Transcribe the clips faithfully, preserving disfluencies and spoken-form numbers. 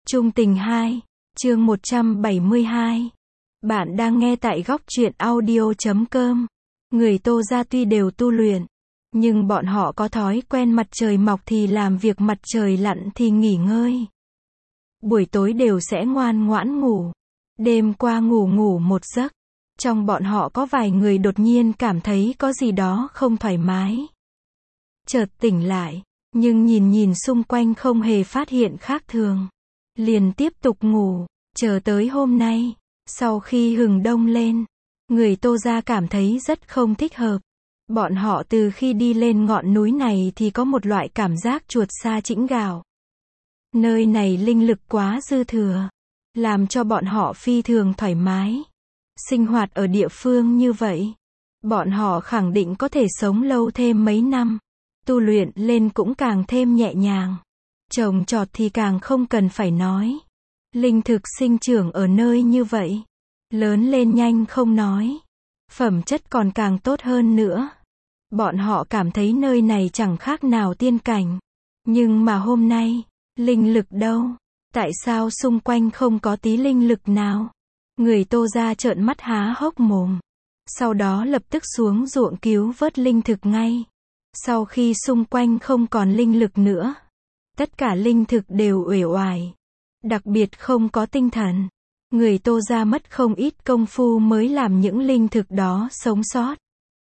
Chung tình hai, chương một trăm bảy mươi hai. Bạn đang nghe tại góc truyện audio chấm com. Người Tô gia tuy đều tu luyện, nhưng bọn họ có thói quen mặt trời mọc thì làm việc, mặt trời lặn thì nghỉ ngơi. Buổi tối đều sẽ ngoan ngoãn ngủ. Đêm qua ngủ ngủ một giấc, trong bọn họ có vài người đột nhiên cảm thấy có gì đó không thoải mái. Chợt tỉnh lại, nhưng nhìn nhìn xung quanh không hề phát hiện khác thường. Liền tiếp tục ngủ, chờ tới hôm nay, sau khi hừng đông lên, người Tô gia cảm thấy rất không thích hợp. Bọn họ từ khi đi lên ngọn núi này thì có một loại cảm giác chuột sa chĩnh gào. Nơi này linh lực quá dư thừa, làm cho bọn họ phi thường thoải mái. Sinh hoạt ở địa phương như vậy, bọn họ khẳng định có thể sống lâu thêm mấy năm. Tu luyện lên cũng càng thêm nhẹ nhàng. Trồng trọt thì càng không cần phải nói. Linh thực sinh trưởng ở nơi như vậy, lớn lên nhanh không nói, phẩm chất còn càng tốt hơn nữa. Bọn họ cảm thấy nơi này chẳng khác nào tiên cảnh. Nhưng mà hôm nay, linh lực đâu? Tại sao xung quanh không có tí linh lực nào? Người Tô gia trợn mắt há hốc mồm. Sau đó lập tức xuống ruộng cứu vớt linh thực ngay. Sau khi xung quanh không còn linh lực nữa, tất cả linh thực đều uể oải, đặc biệt không có tinh thần. Người Tô gia mất không ít công phu mới làm những linh thực đó sống sót.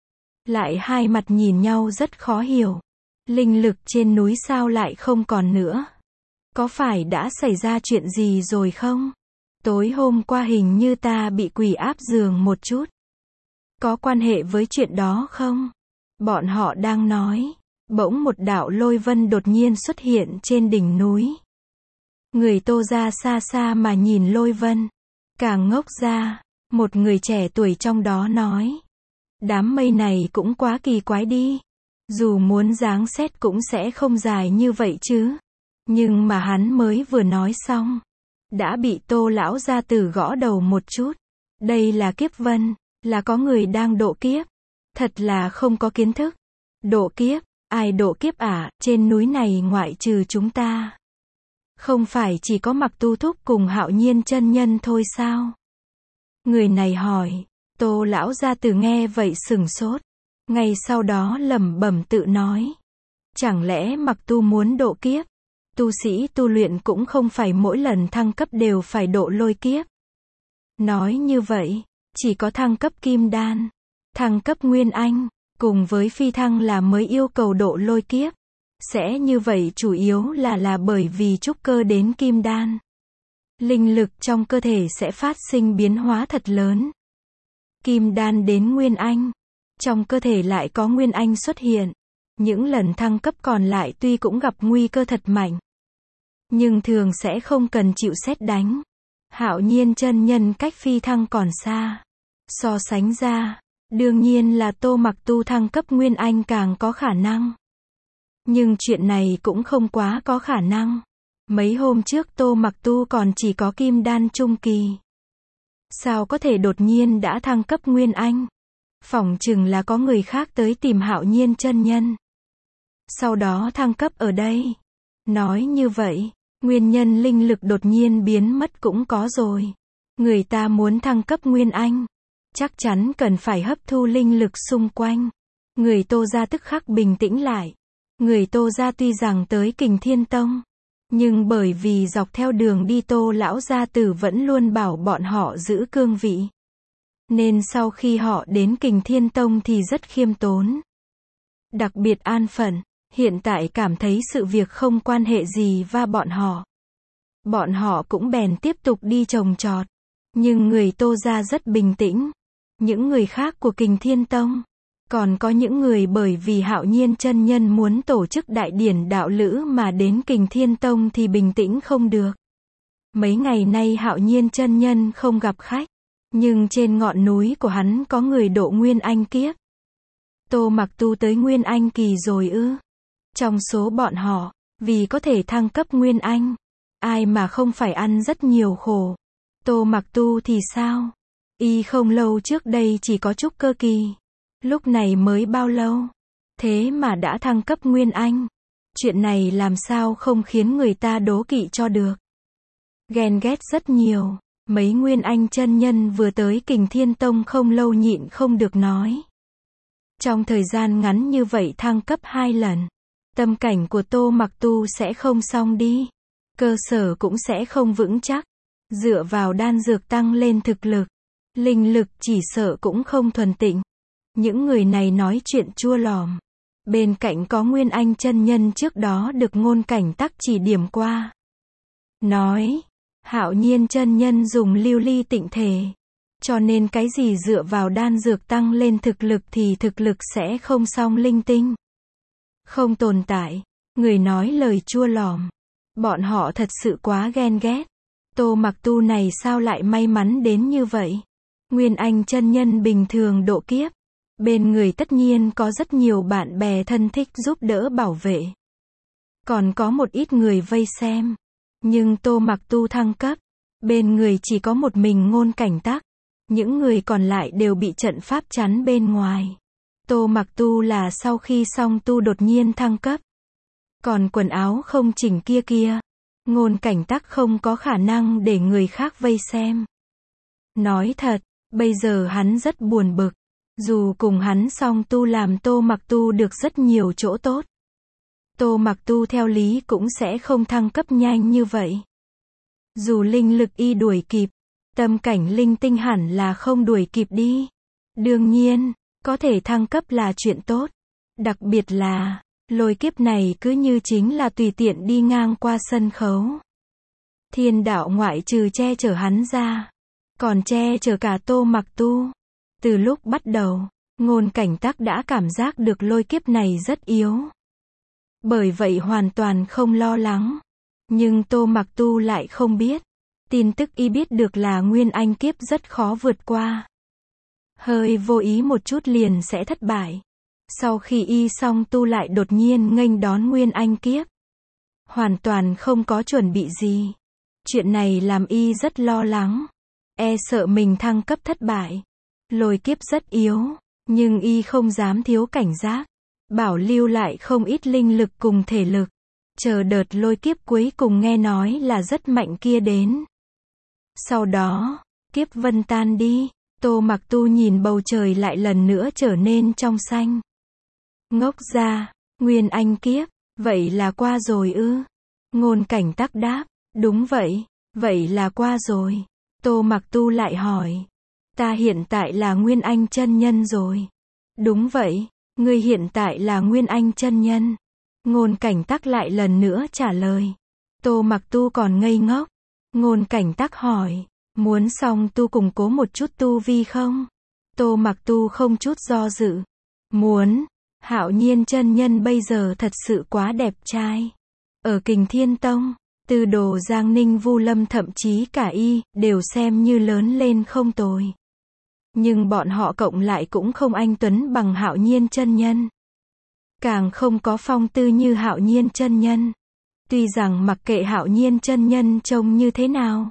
Lại hai mặt nhìn nhau rất khó hiểu. Linh lực trên núi sao lại không còn nữa? Có phải đã xảy ra chuyện gì rồi không? Tối hôm qua hình như ta bị quỷ áp giường một chút. Có quan hệ với chuyện đó không? Bọn họ đang nói, bỗng một đạo lôi vân đột nhiên xuất hiện trên đỉnh núi. Người Tô gia xa xa mà nhìn lôi vân, càng ngốc ra. Một người trẻ tuổi trong đó nói, đám mây này cũng quá kỳ quái đi. Dù muốn giáng xét cũng sẽ không dài như vậy chứ. Nhưng mà hắn mới vừa nói xong, đã bị Tô lão gia tử gõ đầu một chút. Đây là kiếp vân, là có người đang độ kiếp. Thật là không có kiến thức. Độ kiếp, ai độ kiếp à? Trên núi này ngoại trừ chúng ta, không phải chỉ có Mặc Tu Thúc cùng Hạo Nhiên chân nhân thôi sao? Người này hỏi. Tô lão gia tử nghe vậy sửng sốt, ngay sau đó lẩm bẩm tự nói, chẳng lẽ Mặc Tu muốn độ kiếp? Tu sĩ tu luyện cũng không phải mỗi lần thăng cấp đều phải độ lôi kiếp. Nói như vậy, chỉ có thăng cấp kim đan, thăng cấp nguyên anh, cùng với phi thăng là mới yêu cầu độ lôi kiếp. Sẽ như vậy chủ yếu là là bởi vì trúc cơ đến kim đan, linh lực trong cơ thể sẽ phát sinh biến hóa thật lớn. Kim đan đến nguyên anh, trong cơ thể lại có nguyên anh xuất hiện. Những lần thăng cấp còn lại tuy cũng gặp nguy cơ thật mạnh, nhưng thường sẽ không cần chịu sét đánh. Hạo Nhiên chân nhân cách phi thăng còn xa. So sánh ra, đương nhiên là Tô Mặc Tu thăng cấp nguyên anh càng có khả năng. Nhưng chuyện này cũng không quá có khả năng. Mấy hôm trước Tô Mặc Tu còn chỉ có kim đan trung kỳ. Sao có thể đột nhiên đã thăng cấp nguyên anh? Phỏng chừng là có người khác tới tìm Hạo Nhiên chân nhân, sau đó thăng cấp ở đây. Nói như vậy, nguyên nhân linh lực đột nhiên biến mất cũng có rồi. Người ta muốn thăng cấp nguyên anh, chắc chắn cần phải hấp thu linh lực xung quanh. Người Tô gia tức khắc bình tĩnh lại. Người Tô gia tuy rằng tới Kình Thiên Tông, nhưng bởi vì dọc theo đường đi Tô lão gia tử vẫn luôn bảo bọn họ giữ cương vị, nên sau khi họ đến Kình Thiên Tông thì rất khiêm tốn, đặc biệt an phận. Hiện tại cảm thấy sự việc không quan hệ gì và bọn họ. Bọn họ cũng bèn tiếp tục đi trồng trọt. Nhưng người Tô gia rất bình tĩnh. Những người khác của Kình Thiên Tông, còn có những người bởi vì Hạo Nhiên chân nhân muốn tổ chức đại điển đạo lữ mà đến Kình Thiên Tông thì bình tĩnh không được. Mấy ngày nay Hạo Nhiên chân nhân không gặp khách, nhưng trên ngọn núi của hắn có người độ nguyên anh kiếp. Tô Mặc Tu tới nguyên anh kỳ rồi ư? Trong số bọn họ, vì có thể thăng cấp nguyên anh, ai mà không phải ăn rất nhiều khổ. Tô Mặc Tu thì sao? Y không lâu trước đây chỉ có trúc cơ kỳ. Lúc này mới bao lâu? Thế mà đã thăng cấp nguyên anh. Chuyện này làm sao không khiến người ta đố kỵ cho được. Ghen ghét rất nhiều. Mấy nguyên anh chân nhân vừa tới Kình Thiên Tông không lâu nhịn không được nói. Trong thời gian ngắn như vậy thăng cấp hai lần. Tâm cảnh của Tô Mặc Tu sẽ không xong đi. Cơ sở cũng sẽ không vững chắc. Dựa vào đan dược tăng lên thực lực. Linh lực chỉ sợ cũng không thuần tịnh. Những người này nói chuyện chua lòm. Bên cạnh có nguyên anh chân nhân trước đó được Ngôn Cảnh Tắc chỉ điểm qua. Nói, Hạo Nhiên chân nhân dùng lưu ly tịnh thể. Cho nên cái gì dựa vào đan dược tăng lên thực lực thì thực lực sẽ không song linh tinh. Không tồn tại. Người nói lời chua lòm. Bọn họ thật sự quá ghen ghét. Tô Mặc Tu này sao lại may mắn đến như vậy? Nguyên anh chân nhân bình thường độ kiếp. Bên người tất nhiên có rất nhiều bạn bè thân thích giúp đỡ bảo vệ. Còn có một ít người vây xem. Nhưng Tô Mặc Tu thăng cấp. Bên người chỉ có một mình Ngôn Cảnh Tắc. Những người còn lại đều bị trận pháp chắn bên ngoài. Tô Mặc Tu là sau khi song tu đột nhiên thăng cấp. Còn quần áo không chỉnh kia kia. Ngôn Cảnh Tắc không có khả năng để người khác vây xem. Nói thật, bây giờ hắn rất buồn bực. Dù cùng hắn song tu làm Tô Mặc Tu được rất nhiều chỗ tốt. Tô Mặc Tu theo lý cũng sẽ không thăng cấp nhanh như vậy. Dù linh lực y đuổi kịp, tâm cảnh linh tinh hẳn là không đuổi kịp đi. Đương nhiên, có thể thăng cấp là chuyện tốt. Đặc biệt là, lôi kiếp này cứ như chính là tùy tiện đi ngang qua sân khấu. Thiên đạo ngoại trừ che chở hắn ra, còn che chở cả Tô Mặc Tu. Từ lúc bắt đầu, Ngôn Cảnh Tắc đã cảm giác được lôi kiếp này rất yếu. Bởi vậy hoàn toàn không lo lắng. Nhưng Tô Mặc Tu lại không biết. Tin tức y biết được là nguyên anh kiếp rất khó vượt qua. Hơi vô ý một chút liền sẽ thất bại. Sau khi y xong tu lại đột nhiên nghênh đón nguyên anh kiếp. Hoàn toàn không có chuẩn bị gì. Chuyện này làm y rất lo lắng. E sợ mình thăng cấp thất bại. Lôi kiếp rất yếu, nhưng y không dám thiếu cảnh giác. Bảo lưu lại không ít linh lực cùng thể lực. Chờ đợt lôi kiếp cuối cùng nghe nói là rất mạnh kia đến. Sau đó, kiếp vân tan đi. Tô Mặc Tu nhìn bầu trời lại lần nữa trở nên trong xanh. Ngốc ra, nguyên anh kiếp, vậy là qua rồi ư? Ngôn Cảnh Tắc đáp, đúng vậy, vậy là qua rồi. Tô Mặc Tu lại hỏi, ta hiện tại là nguyên anh chân nhân rồi. Đúng vậy, ngươi hiện tại là nguyên anh chân nhân. Ngôn Cảnh Tắc lại lần nữa trả lời. Tô Mặc Tu còn ngây ngốc. Ngôn Cảnh Tắc hỏi, muốn song tu củng cố một chút tu vi không? Tô Mặc Tu không chút do dự. Muốn. Hạo Nhiên chân nhân bây giờ thật sự quá đẹp trai. Ở Kình Thiên Tông, Tư Đồ Giang Ninh Vu Lâm thậm chí cả y, đều xem như lớn lên không tồi. Nhưng bọn họ cộng lại cũng không anh tuấn bằng Hạo Nhiên chân nhân. Càng không có phong tư như Hạo Nhiên chân nhân. Tuy rằng mặc kệ Hạo Nhiên chân nhân trông như thế nào,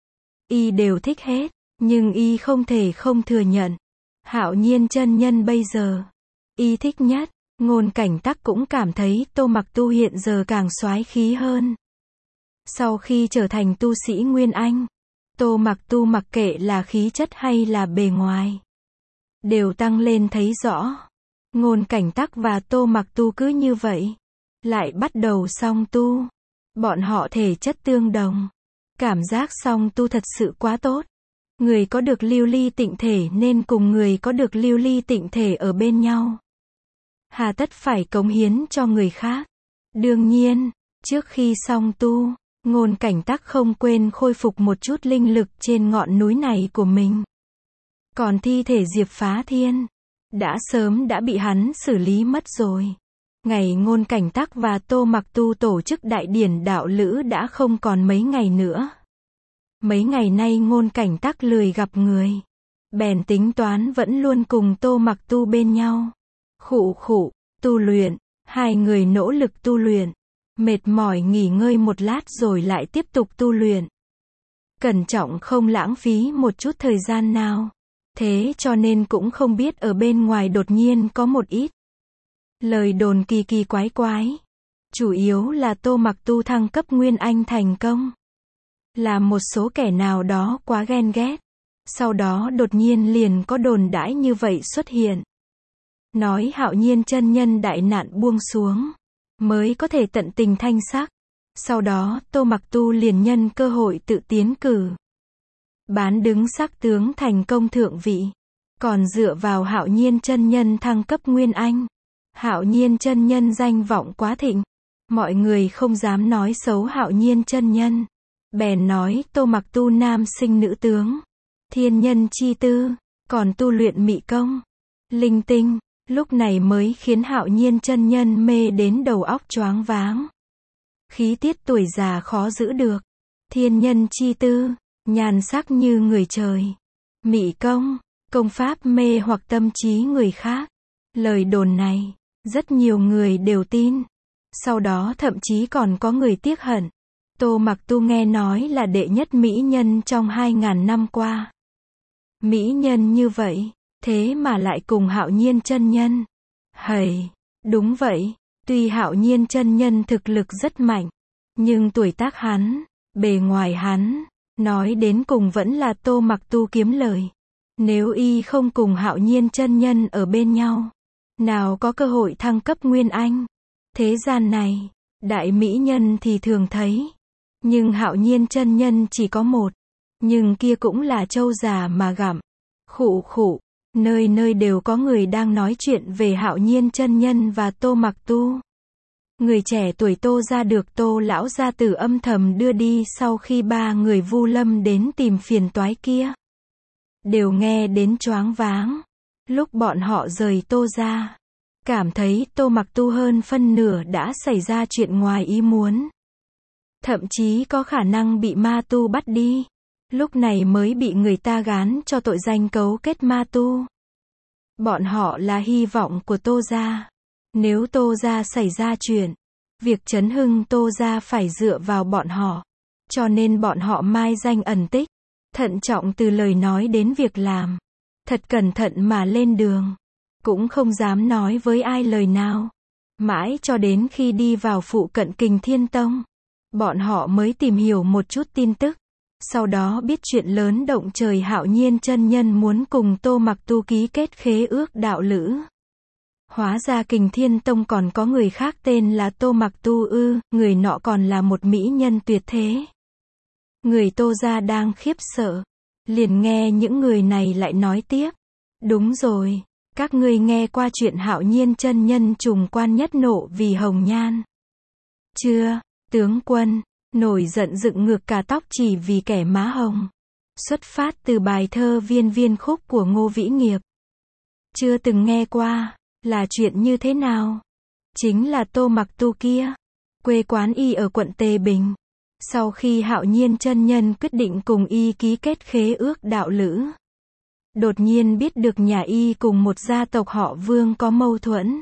y đều thích hết, nhưng y không thể không thừa nhận. Hạo Nhiên chân nhân bây giờ, y thích nhất. Ngôn Cảnh Tắc cũng cảm thấy Tô Mặc Tu hiện giờ càng soái khí hơn. Sau khi trở thành tu sĩ Nguyên Anh, Tô Mặc Tu mặc kệ là khí chất hay là bề ngoài, đều tăng lên thấy rõ. Ngôn Cảnh Tắc và Tô Mặc Tu cứ như vậy, lại bắt đầu song tu. Bọn họ thể chất tương đồng. Cảm giác song tu thật sự quá tốt. Người có được lưu ly tịnh thể nên cùng người có được lưu ly tịnh thể ở bên nhau. Hà tất phải cống hiến cho người khác. Đương nhiên, trước khi song tu, Ngôn Cảnh Tắc không quên khôi phục một chút linh lực trên ngọn núi này của mình. Còn thi thể Diệp Phá Thiên, đã sớm đã bị hắn xử lý mất rồi. Ngày Ngôn Cảnh Tắc và Tô Mặc Tu tổ chức đại điển đạo lữ đã không còn mấy ngày nữa. Mấy ngày nay Ngôn Cảnh Tắc lười gặp người. Bèn tính toán vẫn luôn cùng Tô Mặc Tu bên nhau. Khụ khụ, tu luyện, hai người nỗ lực tu luyện. Mệt mỏi nghỉ ngơi một lát rồi lại tiếp tục tu luyện. Cẩn trọng không lãng phí một chút thời gian nào. Thế cho nên cũng không biết ở bên ngoài đột nhiên có một ít lời đồn kỳ kỳ quái quái. Chủ yếu là Tô Mặc Tu thăng cấp Nguyên Anh thành công. là một số kẻ nào đó quá ghen ghét. Sau đó đột nhiên liền có đồn đãi như vậy xuất hiện. Nói Hạo Nhiên chân nhân đại nạn buông xuống, mới có thể tận tình thanh sắc. Sau đó, Tô Mặc Tu liền nhân cơ hội tự tiến cử. Bán đứng sắc tướng thành công thượng vị. Còn dựa vào Hạo Nhiên chân nhân thăng cấp Nguyên Anh. Hạo Nhiên chân nhân danh vọng quá thịnh. Mọi người không dám nói xấu Hạo Nhiên chân nhân. Bèn nói Tô Mặc Tu nam sinh nữ tướng. Thiên nhân chi tư, còn tu luyện mị công. Linh tinh, lúc này mới khiến Hạo Nhiên chân nhân mê đến đầu óc choáng váng. Khí tiết tuổi già khó giữ được. Thiên nhân chi tư, nhàn sắc như người trời. Mị công, công pháp mê hoặc tâm trí người khác. Lời đồn này, rất nhiều người đều tin. Sau đó thậm chí còn có người tiếc hận. Tô Mặc Tu nghe nói là đệ nhất mỹ nhân trong hai ngàn năm qua. Mỹ nhân như vậy, thế mà lại cùng Hạo Nhiên chân nhân. Hầy, đúng vậy, tuy Hạo Nhiên chân nhân thực lực rất mạnh, nhưng tuổi tác hắn, bề ngoài hắn, nói đến cùng vẫn là Tô Mặc Tu kiếm lời. Nếu y không cùng Hạo Nhiên chân nhân ở bên nhau, nào có cơ hội thăng cấp Nguyên Anh. Thế gian này, đại mỹ nhân thì thường thấy, nhưng Hạo Nhiên chân nhân chỉ có một, nhưng kia cũng là trâu già mà gặm. Khụ khụ, nơi nơi đều có người đang nói chuyện về Hạo Nhiên chân nhân và Tô Mặc Tu. Người trẻ tuổi Tô gia được Tô lão gia tử âm thầm đưa đi sau khi ba người Vu Lâm đến tìm phiền toái kia. Đều nghe đến choáng váng. Lúc bọn họ rời Tô gia, cảm thấy Tô Mặc Tu hơn phân nửa đã xảy ra chuyện ngoài ý muốn. Thậm chí có khả năng bị ma tu bắt đi. Lúc này mới bị người ta gán cho tội danh cấu kết ma tu. Bọn họ là hy vọng của Tô gia. Nếu Tô gia xảy ra chuyện, việc chấn hưng Tô gia phải dựa vào bọn họ. Cho nên bọn họ mai danh ẩn tích, thận trọng từ lời nói đến việc làm. Thật cẩn thận mà lên đường, cũng không dám nói với ai lời nào. Mãi cho đến khi đi vào phụ cận Kình Thiên Tông, bọn họ mới tìm hiểu một chút tin tức. Sau đó biết chuyện lớn động trời Hạo Nhiên chân nhân muốn cùng Tô Mặc Tu ký kết khế ước đạo lữ. Hóa ra Kình Thiên Tông còn có người khác tên là Tô Mặc Tu ư, người nọ còn là một mỹ nhân tuyệt thế. Người Tô gia đang khiếp sợ, liền nghe những người này lại nói tiếp. Đúng rồi, các ngươi nghe qua chuyện Hạo Nhiên chân nhân trùng quan nhất nộ vì hồng nhan chưa, tướng quân? Nổi giận dựng ngược cả tóc chỉ vì kẻ má hồng. Xuất phát từ bài thơ Viên Viên Khúc của Ngô Vĩ Nghiệp. Chưa từng nghe qua, là chuyện như thế nào? Chính là Tô Mặc Tu kia. Quê quán y ở quận Tề Bình. Sau khi Hạo Nhiên chân nhân quyết định cùng y ký kết khế ước đạo lữ, đột nhiên biết được nhà y cùng một gia tộc họ Vương có mâu thuẫn.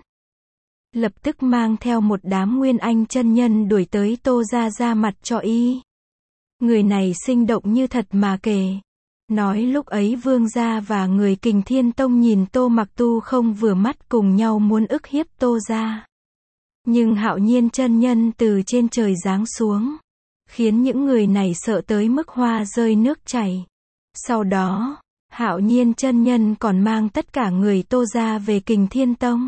Lập tức mang theo một đám Nguyên Anh chân nhân đuổi tới Tô gia ra mặt cho y. Người này sinh động như thật mà kể. Nói lúc ấy Vương gia và người Kình Thiên Tông nhìn Tô Mặc Tu không vừa mắt cùng nhau muốn ức hiếp Tô gia. Nhưng Hạo Nhiên chân nhân từ trên trời giáng xuống, khiến những người này sợ tới mức hoa rơi nước chảy. Sau đó, Hạo Nhiên chân nhân còn mang tất cả người Tô gia về Kình Thiên Tông.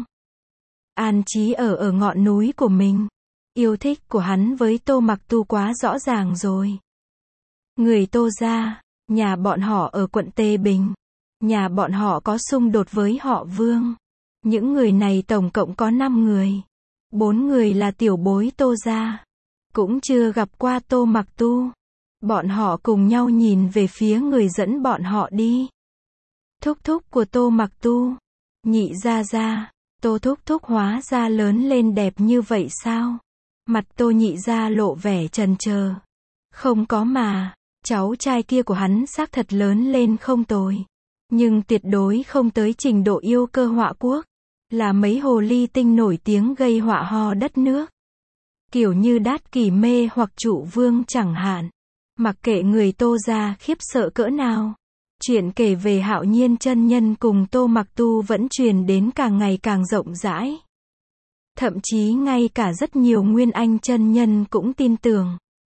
An trí ở ở ngọn núi của mình. Yêu thích của hắn với Tô Mặc Tu quá rõ ràng rồi. Người Tô gia, nhà bọn họ ở quận Tề Bình. Nhà bọn họ có xung đột với họ Vương. Những người này tổng cộng có năm người. Bốn người là tiểu bối Tô gia. Cũng chưa gặp qua Tô Mặc Tu. Bọn họ cùng nhau nhìn về phía người dẫn bọn họ đi. Thúc thúc của Tô Mặc Tu. Nhị gia gia. Tô thúc thúc hóa ra lớn lên đẹp như vậy sao? Mặt Tô nhị gia lộ vẻ chần chờ. Không có mà, cháu trai kia của hắn xác thật lớn lên không tồi. Nhưng tuyệt đối không tới trình độ yêu cơ họa quốc. Là mấy hồ ly tinh nổi tiếng gây họa ho đất nước. Kiểu như Đát Kỷ Mê hoặc Trụ Vương chẳng hạn. Mặc kệ người Tô gia khiếp sợ cỡ nào. Chuyện kể về Hạo Nhiên chân nhân cùng Tô Mặc Tu vẫn truyền đến càng ngày càng rộng rãi. Thậm chí ngay cả rất nhiều Nguyên Anh chân nhân cũng tin tưởng.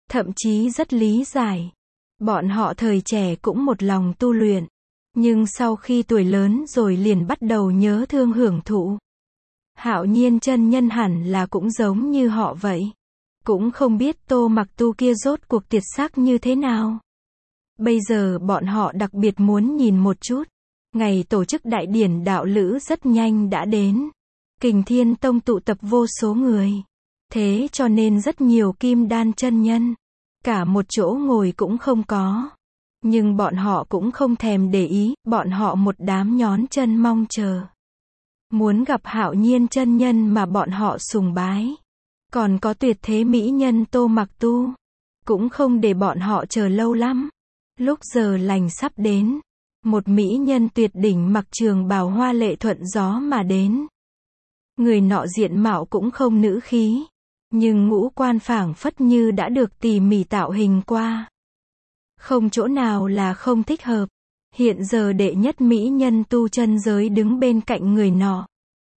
thậm chí rất lý giải. Bọn họ thời trẻ cũng một lòng tu luyện, nhưng sau khi tuổi lớn rồi liền bắt đầu nhớ thương hưởng thụ. Hạo Nhiên chân nhân hẳn là cũng giống như họ vậy. Cũng không biết Tô Mặc Tu kia rốt cuộc tiệt xác như thế nào. Bây giờ bọn họ đặc biệt muốn nhìn một chút. Ngày tổ chức đại điển đạo lữ rất nhanh đã đến. Kình Thiên Tông tụ tập vô số người. Thế cho nên rất nhiều kim đan chân nhân. Cả một chỗ ngồi cũng không có. Nhưng bọn họ cũng không thèm để ý, bọn họ một đám nhón chân mong chờ. Muốn gặp Hạo Nhiên chân nhân mà bọn họ sùng bái. Còn có tuyệt thế mỹ nhân Tô Mặc Tu. Cũng không để bọn họ chờ lâu lắm. Lúc giờ lành sắp đến. Một mỹ nhân tuyệt đỉnh mặc trường bào hoa lệ thuận gió mà đến. Người nọ diện mạo cũng không nữ khí. Nhưng ngũ quan phảng phất như đã được tỉ mỉ tạo hình qua. Không chỗ nào là không thích hợp. Hiện giờ đệ nhất mỹ nhân tu chân giới đứng bên cạnh người nọ.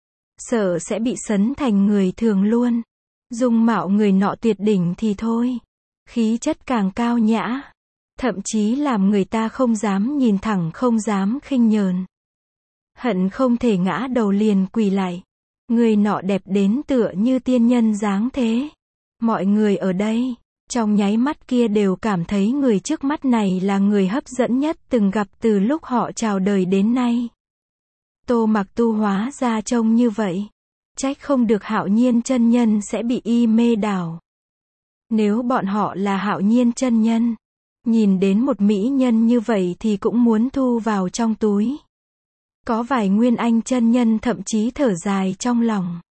Sợ sẽ bị sấn thành người thường luôn. Dung mạo người nọ tuyệt đỉnh thì thôi. Khí chất càng cao nhã. Thậm chí làm người ta không dám nhìn thẳng, không dám khinh nhờn. Hận không thể ngã đầu liền quỳ lại. Người nọ đẹp đến tựa như tiên nhân dáng thế. Mọi người ở đây, trong nháy mắt kia đều cảm thấy người trước mắt này là người hấp dẫn nhất từng gặp từ lúc họ chào đời đến nay. Tô Mặc Tu hóa ra trông như vậy. Trách không được Hạo Nhiên chân nhân sẽ bị y mê đảo. Nếu bọn họ là Hạo Nhiên chân nhân, nhìn đến một mỹ nhân như vậy thì cũng muốn thu vào trong túi. Có vài nguyên anh chân nhân thậm chí thở dài trong lòng.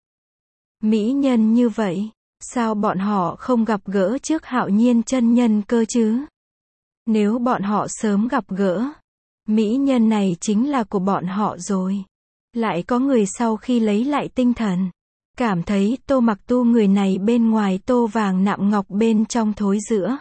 Mỹ nhân như vậy, sao bọn họ không gặp gỡ trước Hạo Nhiên chân nhân cơ chứ? Nếu bọn họ sớm gặp gỡ, mỹ nhân này chính là của bọn họ rồi. Lại có người sau khi lấy lại tinh thần, cảm thấy Tô Mặc Tu người này bên ngoài tô vàng nạm ngọc bên trong thối rữa.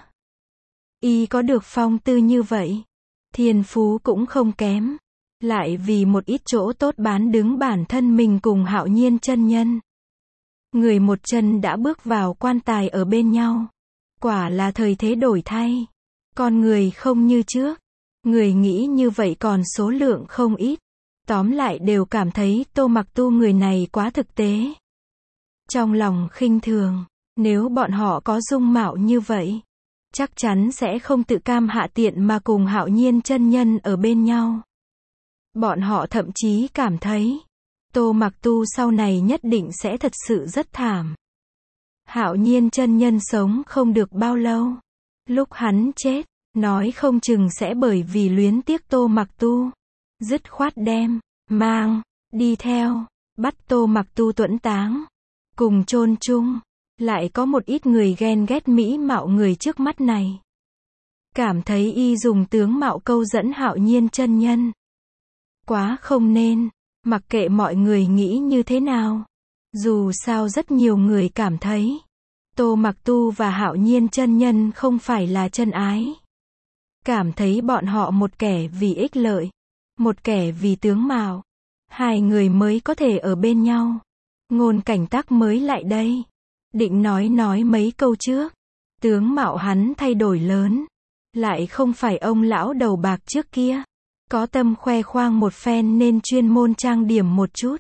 Y có được phong tư như vậy, thiên phú cũng không kém. Lại vì một ít chỗ tốt bán đứng bản thân mình cùng Hạo Nhiên chân nhân. Người một chân đã bước vào quan tài ở bên nhau. Quả là thời thế đổi thay. Con người không như trước. Người nghĩ như vậy còn số lượng không ít. Tóm lại đều cảm thấy Tô Mặc Tu người này quá thực tế. Trong lòng khinh thường, nếu bọn họ có dung mạo như vậy, chắc chắn sẽ không tự cam hạ tiện mà cùng Hạo Nhiên chân nhân ở bên nhau. Bọn họ thậm chí cảm thấy, Tô Mặc Tu sau này nhất định sẽ thật sự rất thảm. Hạo Nhiên chân nhân sống không được bao lâu. Lúc hắn chết, nói không chừng sẽ bởi vì luyến tiếc Tô Mặc Tu. Dứt khoát đem, mang, đi theo, bắt Tô Mặc Tu tuẫn táng. Cùng chôn chung. Lại có một ít người ghen ghét mỹ mạo người trước mắt này. Cảm thấy y dùng tướng mạo câu dẫn Hạo Nhiên chân nhân. Quá không nên, mặc kệ mọi người nghĩ như thế nào. Dù sao rất nhiều người cảm thấy, Tô Mặc Tu và Hạo Nhiên chân nhân không phải là chân ái. Cảm thấy bọn họ một kẻ vì ích lợi, một kẻ vì tướng mạo. Hai người mới có thể ở bên nhau. Ngôn Cảnh Tác mới lại đây. Định nói nói mấy câu trước. Tướng mạo hắn thay đổi lớn. Lại không phải ông lão đầu bạc trước kia. Có tâm khoe khoang một phen nên chuyên môn trang điểm một chút.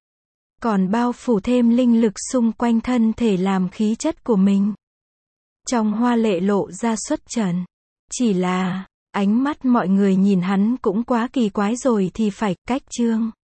Còn bao phủ thêm linh lực xung quanh thân thể làm khí chất của mình. Trong hoa lệ lộ ra xuất trần. Chỉ là, ánh mắt mọi người nhìn hắn cũng quá kỳ quái rồi thì phải, cách chương.